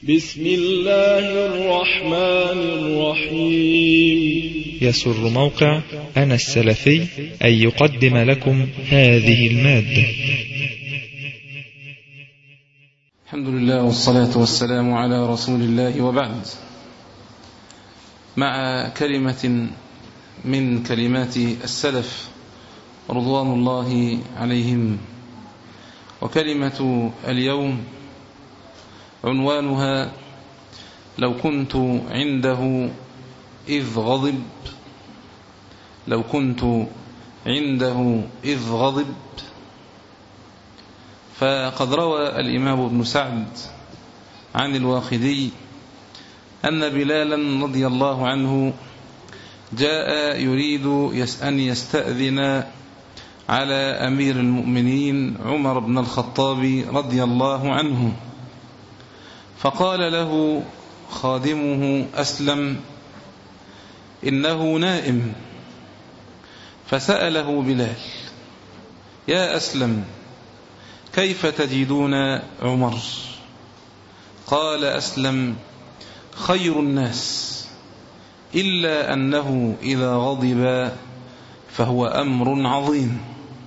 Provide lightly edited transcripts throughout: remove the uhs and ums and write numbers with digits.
بسم الله الرحمن الرحيم. يسر موقع أنا السلفي أن يقدم لكم هذه المادة. الحمد لله والصلاة والسلام على رسول الله، وبعد. مع كلمة من كلمات السلف رضوان الله عليهم، وكلمة اليوم عنوانها: لو كنت عنده إذ غضب. لو كنت عنده إذ غضب. فقد روى الإمام ابن سعد عن الواقدي أن بلالا رضي الله عنه جاء يريد أن يستأذن على أمير المؤمنين عمر بن الخطاب رضي الله عنه، فقال له خادمه أسلم: إنه نائم. فسأله بلال: يا أسلم، كيف تجدون عمر؟ قال أسلم: خير الناس، إلا أنه إذا غضب فهو أمر عظيم.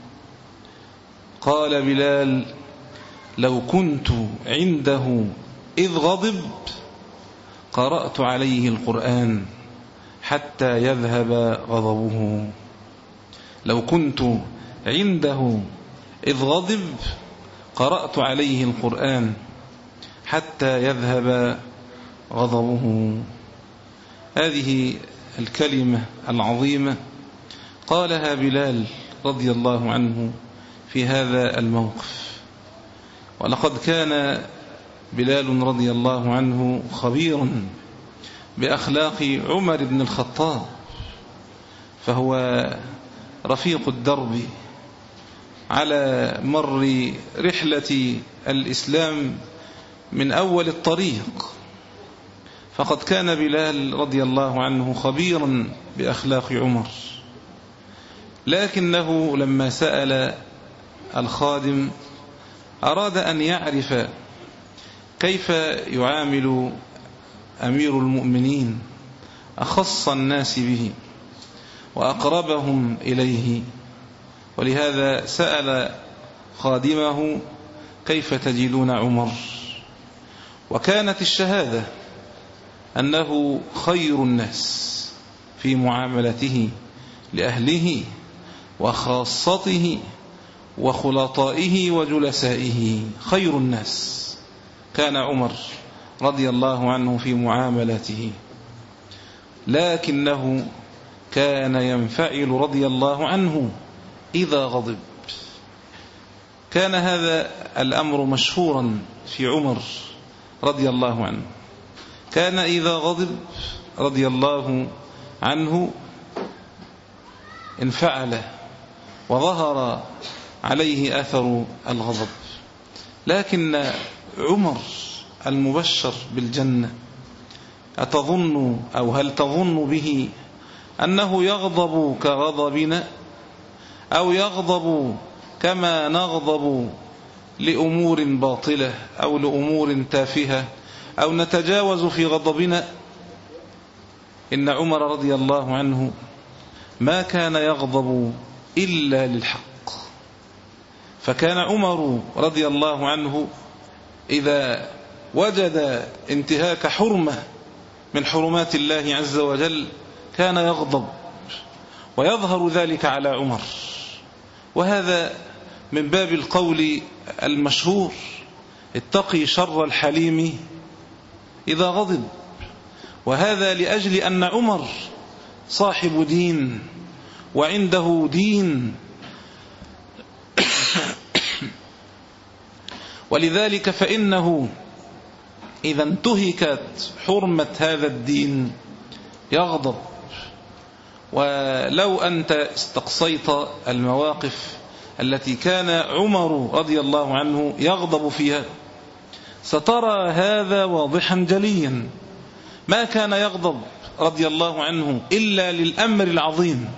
قال بلال: لو كنت عنده إذ غضب قرأت عليه القرآن حتى يذهب غضبه. لو كنت عنده إذ غضب قرأت عليه القرآن حتى يذهب غضبه. هذه الكلمة العظيمة قالها بلال رضي الله عنه في هذا الموقف. ولقد كان بلال رضي الله عنه خبيرا بأخلاق عمر بن الخطاب، فهو رفيق الدرب على مر رحلة الإسلام من أول الطريق. فقد كان بلال رضي الله عنه خبيرا بأخلاق عمر، لكنه لما سأل الخادم أراد أن يعرف كيف يعامل أمير المؤمنين أخص الناس به وأقربهم إليه، ولهذا سأل خادمه: كيف تجدون عمر؟ وكانت الشهادة أنه خير الناس في معاملته لأهله وخاصته وخلطائه وجلسائه. خير الناس كان عمر رضي الله عنه في معاملته، لكنه كان ينفعل رضي الله عنه إذا غضب. كان هذا الأمر مشهورا في عمر رضي الله عنه، كان إذا غضب رضي الله عنه انفعل وظهر عليه أثر الغضب. لكن عمر المبشر بالجنة، أتظن أو هل تظن به أنه يغضب كغضبنا، أو يغضب كما نغضب لأمور باطلة أو لأمور تافهة، أو نتجاوز في غضبنا؟ إن عمر رضي الله عنه ما كان يغضب إلا للحق. فكان عمر رضي الله عنه إذا وجد انتهاك حرمة من حرمات الله عز وجل كان يغضب، ويظهر ذلك على عمر. وهذا من باب القول المشهور: اتقي شر الحليم إذا غضب. وهذا لأجل أن عمر صاحب دين وعنده دين، ولذلك فإنه إذا انتهكت حرمة هذا الدين يغضب. ولو أنت استقصيت المواقف التي كان عمر رضي الله عنه يغضب فيها سترى هذا واضحا جليا. ما كان يغضب رضي الله عنه إلا للأمر العظيم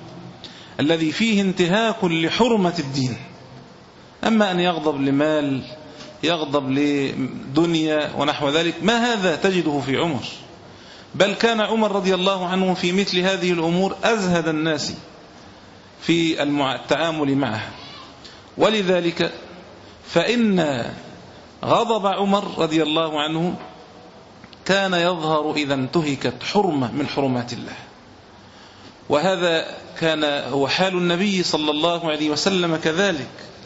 الذي فيه انتهاك لحرمة الدين. أما أن يغضب لمال يغضب لدنيا ونحو ذلك، ما هذا تجده في عمر، بل كان عمر رضي الله عنه في مثل هذه الأمور أزهد الناس في التعامل معها. ولذلك فإن غضب عمر رضي الله عنه كان يظهر إذا انتهكت حرمة من حرمات الله، وهذا كان هو حال النبي صلى الله عليه وسلم كذلك.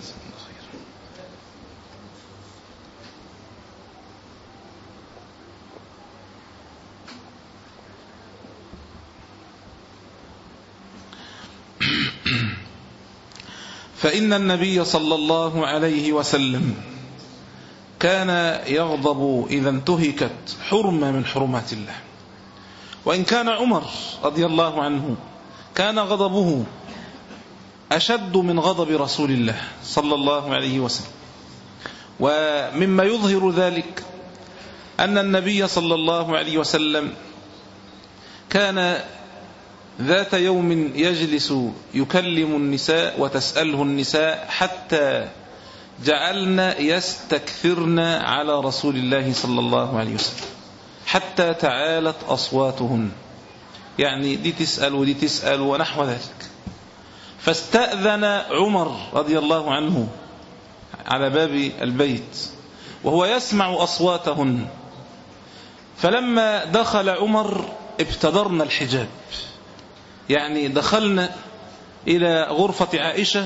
فإن النبي صلى الله عليه وسلم كان يغضب إذا انتهكت حرمة من حرمات الله. وإن كان عمر رضي الله عنه كان غضبه أشد من غضب رسول الله صلى الله عليه وسلم. ومما يظهر ذلك أن النبي صلى الله عليه وسلم كان ذات يوم يجلس يكلم النساء وتسأله النساء حتى جعلنا يستكثرن على رسول الله صلى الله عليه وسلم، حتى تعالت أصواتهن، يعني دي تسأل ودي تسأل ونحو ذلك. فاستأذن عمر رضي الله عنه على باب البيت وهو يسمع أصواتهن، فلما دخل عمر ابتدرنا الحجاب، يعني دخلنا إلى غرفة عائشة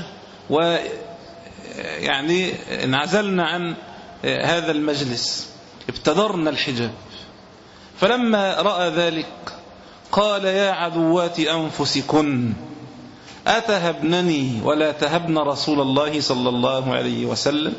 ويعني انعزلنا عن هذا المجلس، ابتدرنا الحجاب. فلما رأى ذلك قال: يا عدوات أنفسكن أتهبنني ولا تهبن رسول الله صلى الله عليه وسلم؟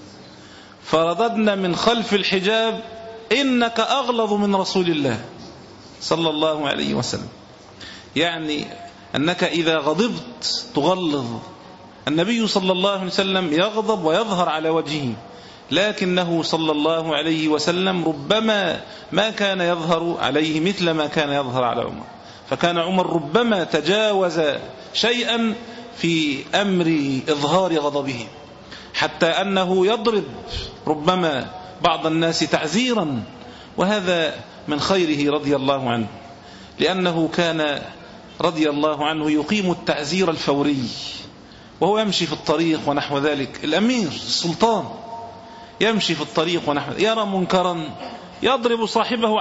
فرددنا من خلف الحجاب: إنك أغلظ من رسول الله صلى الله عليه وسلم. يعني أنك إذا غضبت تغلظ. النبي صلى الله عليه وسلم يغضب ويظهر على وجهه، لكنه صلى الله عليه وسلم ربما ما كان يظهر عليه مثل ما كان يظهر على عمر. فكان عمر ربما تجاوز شيئا في أمر إظهار غضبه، حتى أنه يضرب ربما بعض الناس تعزيرا، وهذا من خيره رضي الله عنه، لأنه كان رضي الله عنه يقيم التعزير الفوري وهو يمشي في الطريق ونحو ذلك. الأمير السلطان يمشي في الطريق ونحو ذلك، يرى منكرا يضرب صاحبه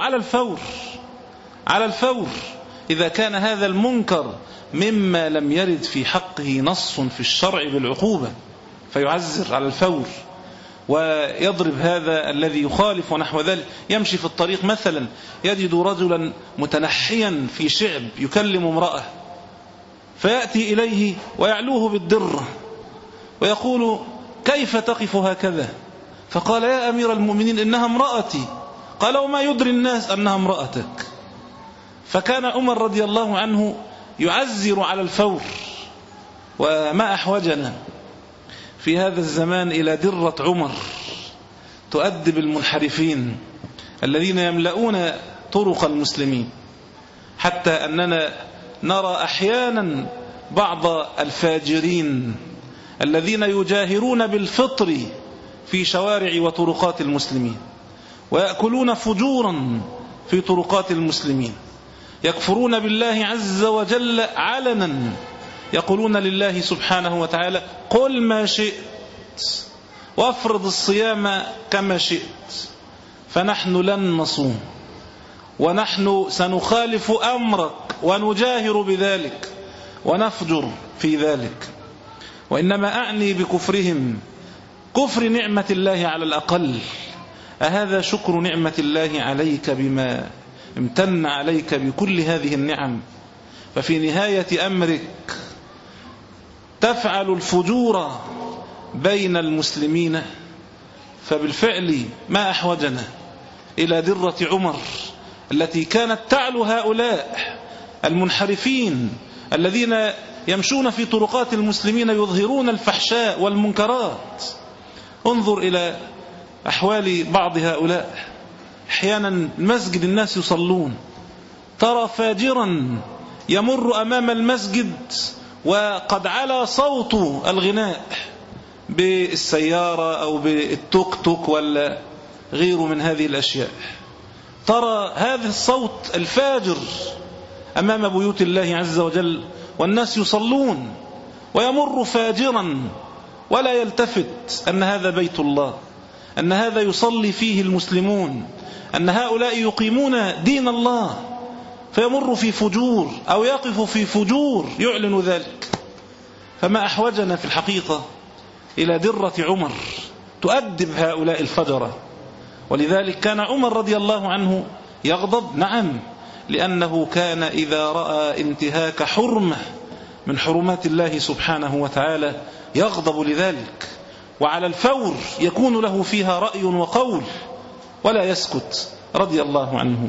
على الفور إذا كان هذا المنكر مما لم يرد في حقه نص في الشرع بالعقوبة، فيعزر على الفور ويضرب هذا الذي يخالف ونحو ذلك. يمشي في الطريق مثلا يجد رجلا متنحيا في شعب يكلم امرأة، فيأتي إليه ويعلوه بالدرة ويقول: كيف تقف هكذا؟ فقال: يا أمير المؤمنين إنها امرأتي. قال: وما يدري الناس أنها امرأتك؟ فكان عمر رضي الله عنه يعزر على الفور. وما أحوجنا في هذا الزمان إلى درة عمر تؤدب المنحرفين الذين يملؤون طرق المسلمين، حتى أننا نرى أحيانا بعض الفاجرين الذين يجاهرون بالفطر في شوارع وطرقات المسلمين، ويأكلون فجورا في طرقات المسلمين، يكفرون بالله عز وجل علنا، يقولون لله سبحانه وتعالى: قل ما شئت وافرض الصيام كما شئت، فنحن لن نصوم ونحن سنخالف أمرك ونجاهر بذلك ونفجر في ذلك. وإنما أعني بكفرهم كفر نعمة الله على الأقل. أهذا شكر نعمة الله عليك بما امتن عليك بكل هذه النعم؟ ففي نهاية أمرك تفعل الفجور بين المسلمين. فبالفعل ما أحوجنا إلى درة عمر التي كانت تعلو هؤلاء المنحرفين الذين يمشون في طرقات المسلمين يظهرون الفحشاء والمنكرات. انظر إلى أحوال بعض هؤلاء. أحيانا المسجد الناس يصلون، ترى فاجرا يمر أمام المسجد وقد علا صوت الغناء بالسيارة أو بالتوك توك ولا غيره من هذه الأشياء، ترى هذا الصوت الفاجر أمام بيوت الله عز وجل، والناس يصلون ويمر فاجرا ولا يلتفت أن هذا بيت الله، أن هذا يصلي فيه المسلمون، أن هؤلاء يقيمون دين الله، فيمر في فجور أو يقف في فجور يعلن ذلك. فما أحوجنا في الحقيقة إلى درة عمر تؤدب هؤلاء الفجرة. ولذلك كان عمر رضي الله عنه يغضب، نعم، لأنه كان إذا رأى انتهاك حرمة من حرمات الله سبحانه وتعالى يغضب لذلك، وعلى الفور يكون له فيها رأي وقول ولا يسكت رضي الله عنه.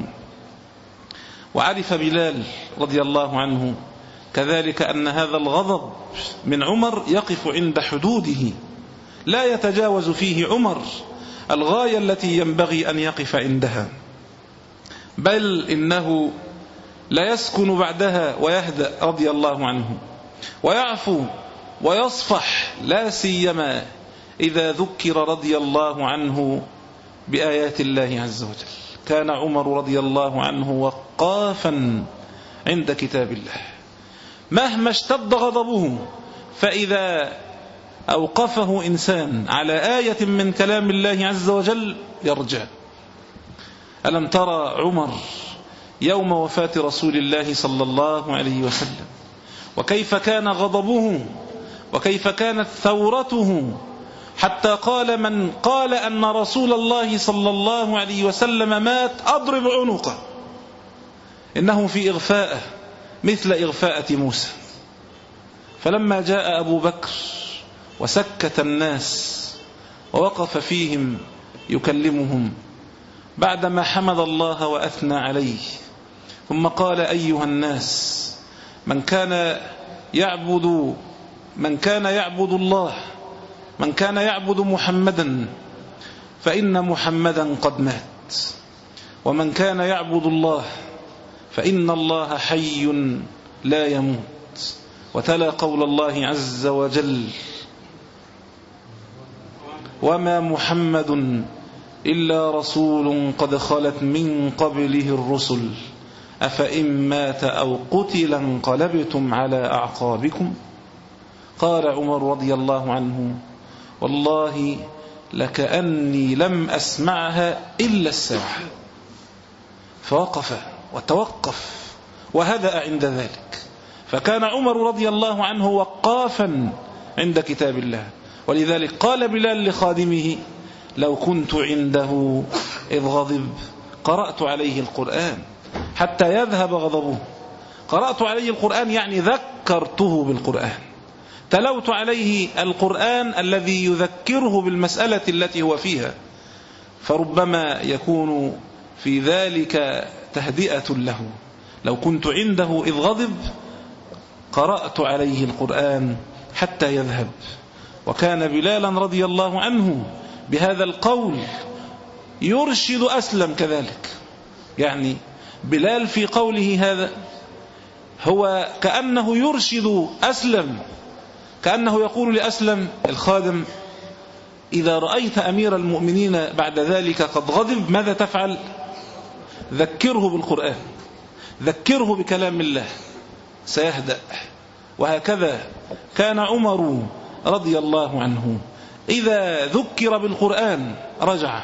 وعرف بلال رضي الله عنه كذلك أن هذا الغضب من عمر يقف عند حدوده، لا يتجاوز فيه عمر الغاية التي ينبغي أن يقف عندها، بل إنه لا يسكن بعدها ويهدأ رضي الله عنه، ويعفو ويصفح، لا سيما إذا ذكر رضي الله عنه بآيات الله عز وجل. كان عمر رضي الله عنه وقافا عند كتاب الله، مهما اشتد غضبه فإذا أوقفه إنسان على آية من كلام الله عز وجل يرجع. ألم ترى عمر يوم وفاة رسول الله صلى الله عليه وسلم وكيف كان غضبه وكيف كانت ثورته، حتى قال من قال أن رسول الله صلى الله عليه وسلم مات أضرب عنقه، إنه في إغفاءه مثل إغفاءة موسى. فلما جاء أبو بكر وسكت الناس ووقف فيهم يكلمهم بعدما حمد الله وأثنى عليه، ثم قال: أيها الناس، من كان يعبد الله، من كان يعبد محمدا فإن محمدا قد مات، ومن كان يعبد الله فإن الله حي لا يموت. وتلا قول الله عز وجل: وما محمد إلا رسول قد خلت من قبله الرسل أفإن مات أو قتل انقلبتم على أعقابكم. قال عمر رضي الله عنه: والله لكأني لم أسمعها إلا الساعة. فوقف وتوقف وهدأ عند ذلك. فكان عمر رضي الله عنه وقافا عند كتاب الله. ولذلك قال بلال لخادمه: لو كنت عنده إذ غضب قرأت عليه القرآن حتى يذهب غضبه. قرأت عليه القرآن يعني ذكرته بالقرآن، تلوت عليه القرآن الذي يذكره بالمسألة التي هو فيها، فربما يكون في ذلك تهدئة له. لو كنت عنده إذ غضب قرأت عليه القرآن حتى يذهب. وكان بلالا رضي الله عنه بهذا القول يرشد أسلم كذلك. يعني بلال في قوله هذا هو كأنه يرشد أسلم، كأنه يقول لأسلم الخادم: إذا رأيت أمير المؤمنين بعد ذلك قد غضب ماذا تفعل؟ ذكره بالقرآن، ذكره بكلام الله سيهدأ. وهكذا كان عمر رضي الله عنه إذا ذكر بالقرآن رجع.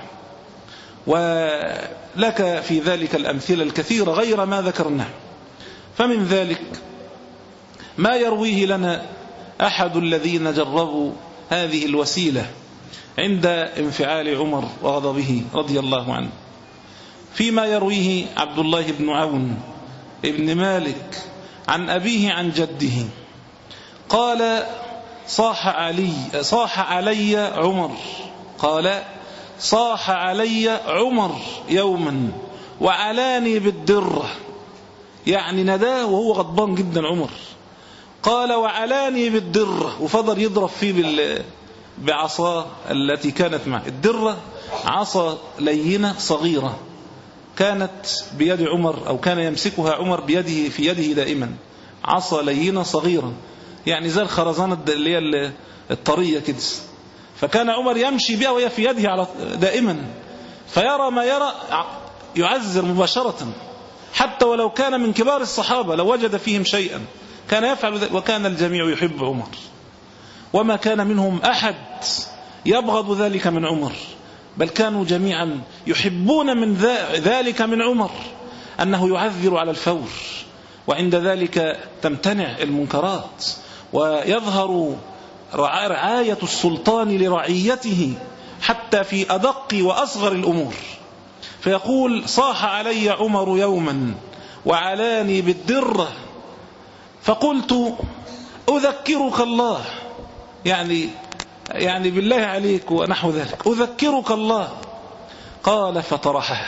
ولك في ذلك الأمثلة الكثيرة غير ما ذكرناه. فمن ذلك ما يرويه لنا أحد الذين جربوا هذه الوسيلة عند انفعال عمر وغضبه رضي الله عنه، فيما يرويه عبد الله بن عون ابن مالك عن أبيه عن جده قال: صاح علي عمر، قال: صاح علي عمر يوما وعلاني بالدرة، يعني نداه وهو غضبان جدا عمر. قال: وعلاني بالدرة، وفضل يضرب فيه بعصاه التي كانت معه. الدرة عصا لينة صغيرة كانت بيد عمر، أو كان يمسكها عمر بيده في يده دائما، عصا لينة صغيرة يعني زي الخرزانة اللي هي الطرية كده. فكان عمر يمشي بها وهي في يده دائما، فيرى ما يرى يعزر مباشرة، حتى ولو كان من كبار الصحابة لو وجد فيهم شيئا كان يفعل ذلك. وكان الجميع يحب عمر، وما كان منهم أحد يبغض ذلك من عمر، بل كانوا جميعا يحبون من ذلك من عمر أنه يعذر على الفور، وعند ذلك تمتنع المنكرات ويظهر رعاية السلطان لرعيته حتى في أدق وأصغر الأمور. فيقول: صاح علي عمر يوما وعلاني بالدرة فقلت أذكرك الله، يعني بالله عليك ونحو ذلك، أذكرك الله. قال فطرحه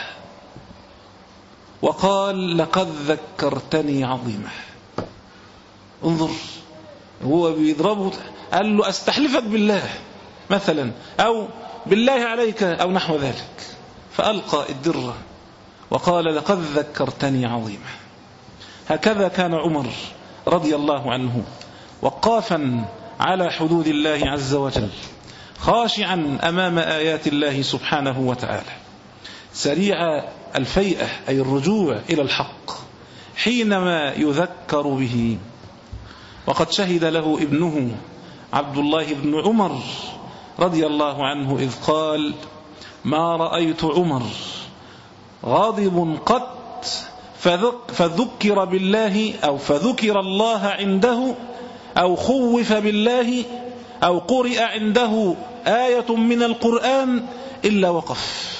وقال: لقد ذكرتني عظيمة. انظر، هو بيضربه، قال له: أستحلفك بالله مثلا، أو بالله عليك، أو نحو ذلك. فألقى الدرة وقال: لقد ذكرتني عظيمة. هكذا كان عمر رضي الله عنه، وقافا على حدود الله عز وجل، خاشعا أمام آيات الله سبحانه وتعالى، سريع الفيئة أي الرجوع إلى الحق حينما يذكر به. وقد شهد له ابنه عبد الله بن عمر رضي الله عنه إذ قال: ما رأيت عمر غاضب قط فذكر بالله أو فذكر الله عنده أو خوف بالله أو قرئ عنده آية من القرآن إلا وقف.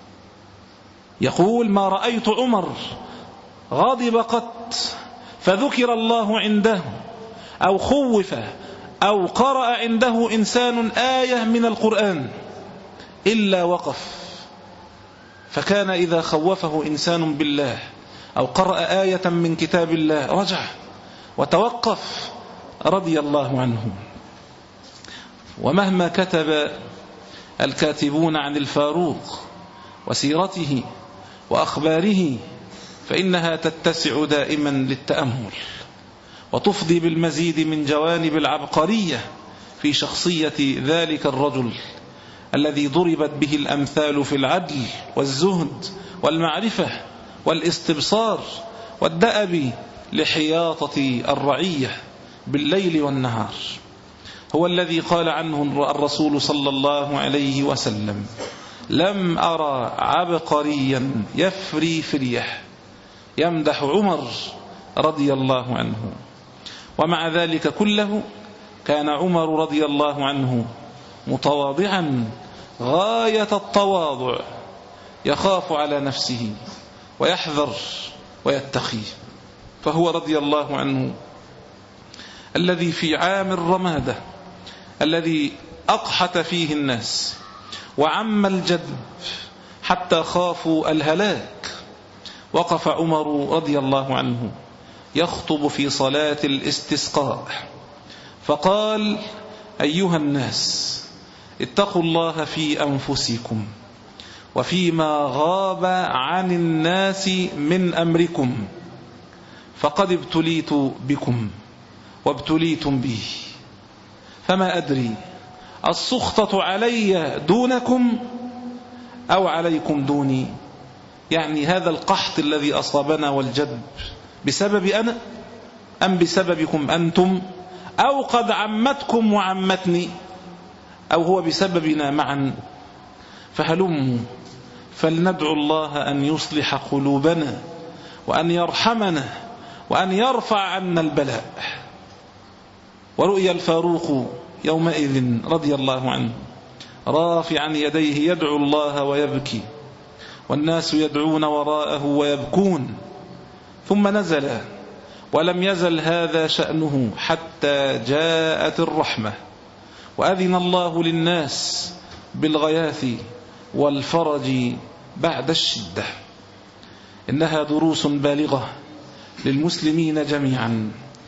يقول: ما رأيت عمر غاضب قط فذكر الله عنده أو خوف أو قرأ عنده إنسان آية من القرآن إلا وقف. فكان إذا خوفه إنسان بالله أو قرأ آية من كتاب الله رجع وتوقف رضي الله عنه. ومهما كتب الكاتبون عن الفاروق وسيرته وأخباره فإنها تتسع دائما للتأمل، وتفضي بالمزيد من جوانب العبقرية في شخصية ذلك الرجل الذي ضربت به الأمثال في العدل والزهد والمعرفة والاستبصار والدأب لحياطة الرعية بالليل والنهار. هو الذي قال عنه الرسول صلى الله عليه وسلم: لم أرى عبقريا يفري فريه. يمدح عمر رضي الله عنه. ومع ذلك كله كان عمر رضي الله عنه متواضعا غاية التواضع، يخاف على نفسه ويحذر ويتقي. فهو رضي الله عنه الذي في عام الرمادة الذي أقحت فيه الناس وعم الجدب حتى خافوا الهلاك، وقف عمر رضي الله عنه يخطب في صلاة الاستسقاء فقال: أيها الناس، اتقوا الله في أنفسكم وفيما غاب عن الناس من أمركم، فقد ابتليت بكم وابتليتم بي، فما أدري السخطة علي دونكم أو عليكم دوني. يعني هذا القحط الذي أصابنا والجدب بسبب أنا أم بسببكم أنتم، أو قد عمتكم وعمتني، أو هو بسببنا معا. فهلموا فلندعو الله أن يصلح قلوبنا وأن يرحمنا وأن يرفع عنا البلاء. ورؤي الفاروق يومئذ رضي الله عنه رافعا يديه يدعو الله ويبكي، والناس يدعون وراءه ويبكون. ثم نزل، ولم يزل هذا شأنه حتى جاءت الرحمة وأذن الله للناس بالغياث والفرج بعد الشدة. إنها دروس بالغة للمسلمين جميعا،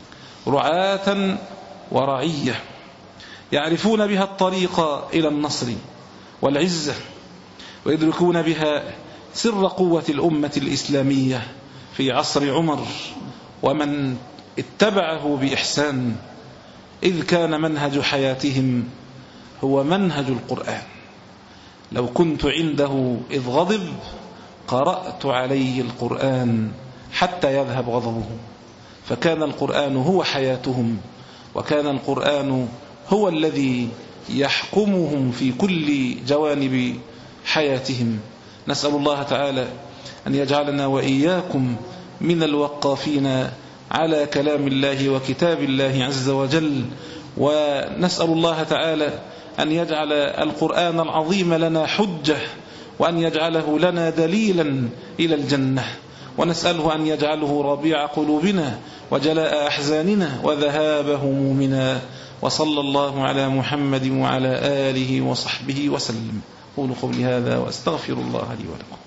رعاة ورعية، يعرفون بها الطريق إلى النصر والعزة، ويدركون بها سر قوة الأمة الإسلامية في عصر عمر ومن اتبعه بإحسان، إذ كان منهج حياتهم هو منهج القرآن. لو كنت عنده إذ غضب قرأت عليه القرآن حتى يذهب غضبه، فكان القرآن هو حياتهم، وكان القرآن هو الذي يحكمهم في كل جوانب حياتهم. نسأل الله تعالى أن يجعلنا وإياكم من الوقافين على كلام الله وكتاب الله عز وجل، ونسأل الله تعالى أن يجعل القرآن العظيم لنا حجة، وأن يجعله لنا دليلا إلى الجنة، ونسأله أن يجعله ربيع قلوبنا وجلاء أحزاننا وذهاب همومنا. وصلى الله على محمد وعلى آله وصحبه وسلم. قولوا قولي هذا وأستغفر الله لي ولكم.